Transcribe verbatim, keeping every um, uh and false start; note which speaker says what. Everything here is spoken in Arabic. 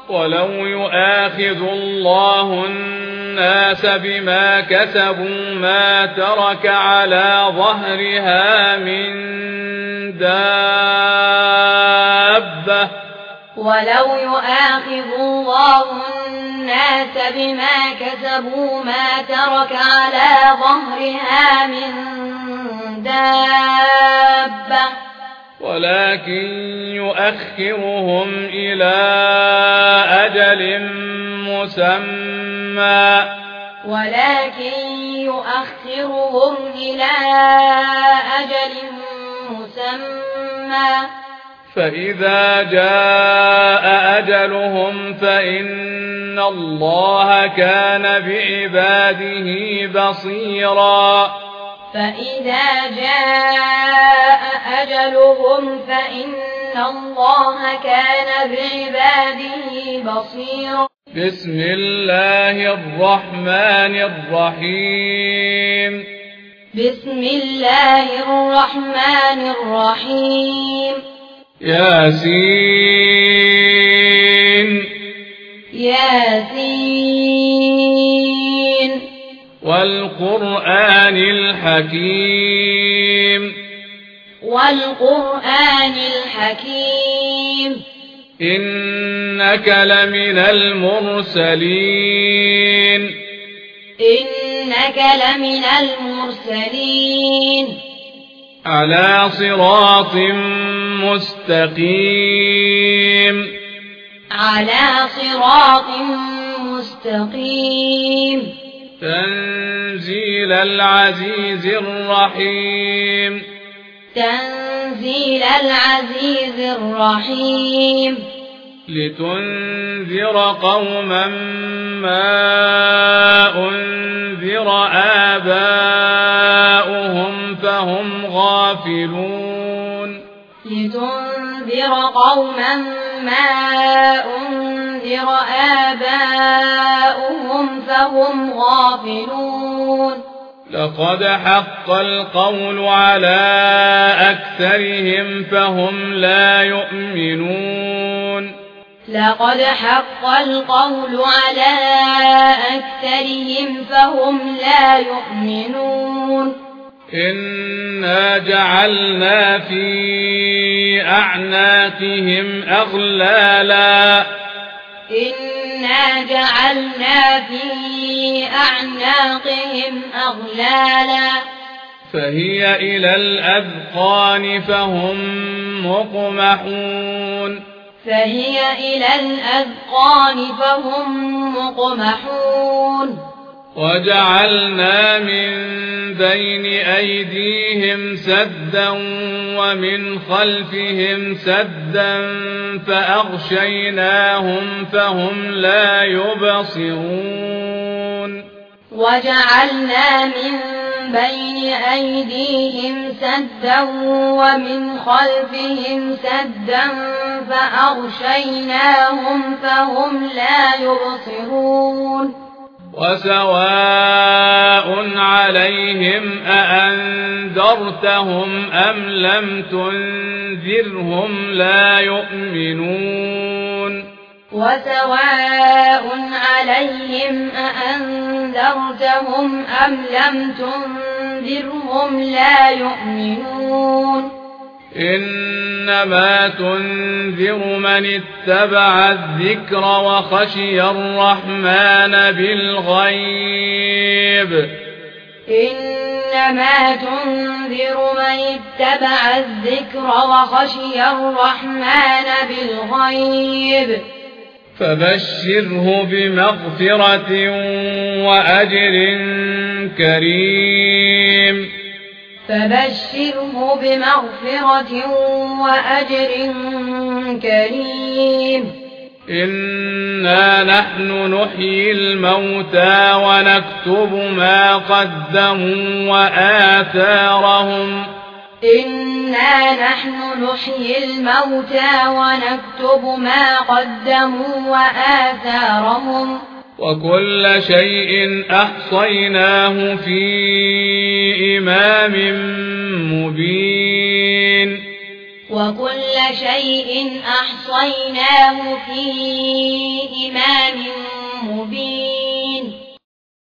Speaker 1: ولو يؤاخذ الله الناس بما كسبوا ما ترك على ظهرها من دابة
Speaker 2: ولو يؤاخذ الله الناس بما كسبوا ما ترك على ظهرها من دابة
Speaker 1: ولكن يؤخرهم إلى أجل مسمى
Speaker 2: ولكن يؤخرهم إلى أجل مسمى
Speaker 1: فإذا جاء أجلهم فإن الله كان بعباده بصيرا
Speaker 2: فإذا جاء أجلهم فإن الله كان بعباده بصيرا.
Speaker 1: بسم الله الرحمن الرحيم.
Speaker 2: بسم الله الرحمن الرحيم.
Speaker 1: ياسين
Speaker 2: ياسين
Speaker 1: والقرآن الحكيم
Speaker 2: والقرآن الحكيم
Speaker 1: إنك لمن المرسلين
Speaker 2: إنك لمن المرسلين
Speaker 1: على صراط مستقيم
Speaker 2: على صراط مستقيم
Speaker 1: تنزيل العزيز الرحيم
Speaker 2: تنزيل العزيز الرحيم
Speaker 1: لتنذر قوما ما أنذر آباؤهم فهم غافلون
Speaker 2: لتنذر قوما ما أنذر آباؤهم فهم غافلون
Speaker 1: لقد حق القول على أكثرهم فهم لا يؤمنون
Speaker 2: لقد حق القول على أكثرهم فهم لا يؤمنون
Speaker 1: إنا جعلنا في أعناقهم أغلالا
Speaker 2: إنا جعلنا في أعناقهم أغلالا
Speaker 1: فهي إلى الأذقان فهم مقمحون
Speaker 2: فهي إلى الأذقان فهم مقمحون
Speaker 1: وجعلنا من بين أيديهم سدا ومن خلفهم سدا فأغشيناهم فهم لا يبصرون
Speaker 2: وجعلنا من بين أيديهم سدا ومن خلفهم سدا فأغشيناهم فهم لا يبصرون
Speaker 1: وسواء عليهم أأنذرتهم أم لم تنذرهم لا يؤمنون
Speaker 2: وسواء عليهم أأنذرتهم أم لم تنذرهم لا يؤمنون
Speaker 1: إنما تنذر من اتبع الذكر وخشي الرحمن بالغيب
Speaker 2: إنما تنذر من اتبع الذكر وخشي الرحمن بالغيب
Speaker 1: فبشره بمغفرة وأجر كريم
Speaker 2: فبشره بمغفرة وأجر كريم
Speaker 1: إنا نحن نحيي الموتى ونكتب ما قدموا وآثارهم
Speaker 2: إنا نحن نحيي الموتى ونكتب ما قدموا وآثارهم
Speaker 1: وكل شيء أحصيناه في إمام مبين
Speaker 2: وكل شيء أحصيناه في إمام مبين